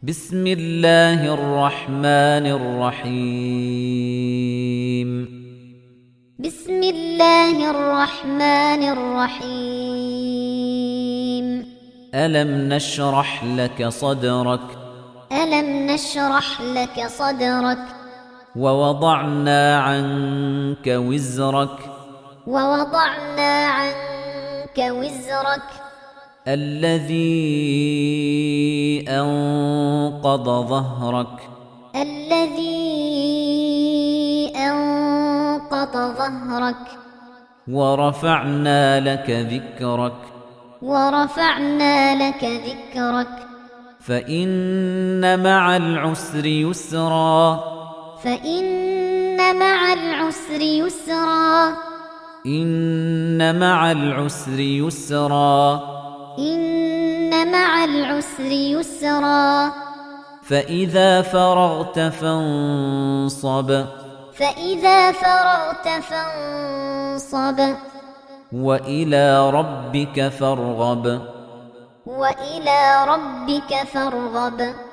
بسم الله الرحمن الرحيم بسم الله الرحمن الرحيم ألم نشرح لك صدرك ألم نشرح لك صدرك ووضعنا عنك وزرك ووضعنا عنك وزرك الذي أنقض ظهرك الذي أنقض ظهرك ورفعنا لك ذكرك ورفعنا لك ذكرك فإن مع العسر يسرا فإن مع العسر يسرا إن مع العسر يسرا إن مع العسر يسرا فإذا فرغت فانصب فإذا فرغت فانصب وإلى ربك فارغب وإلى ربك فارغب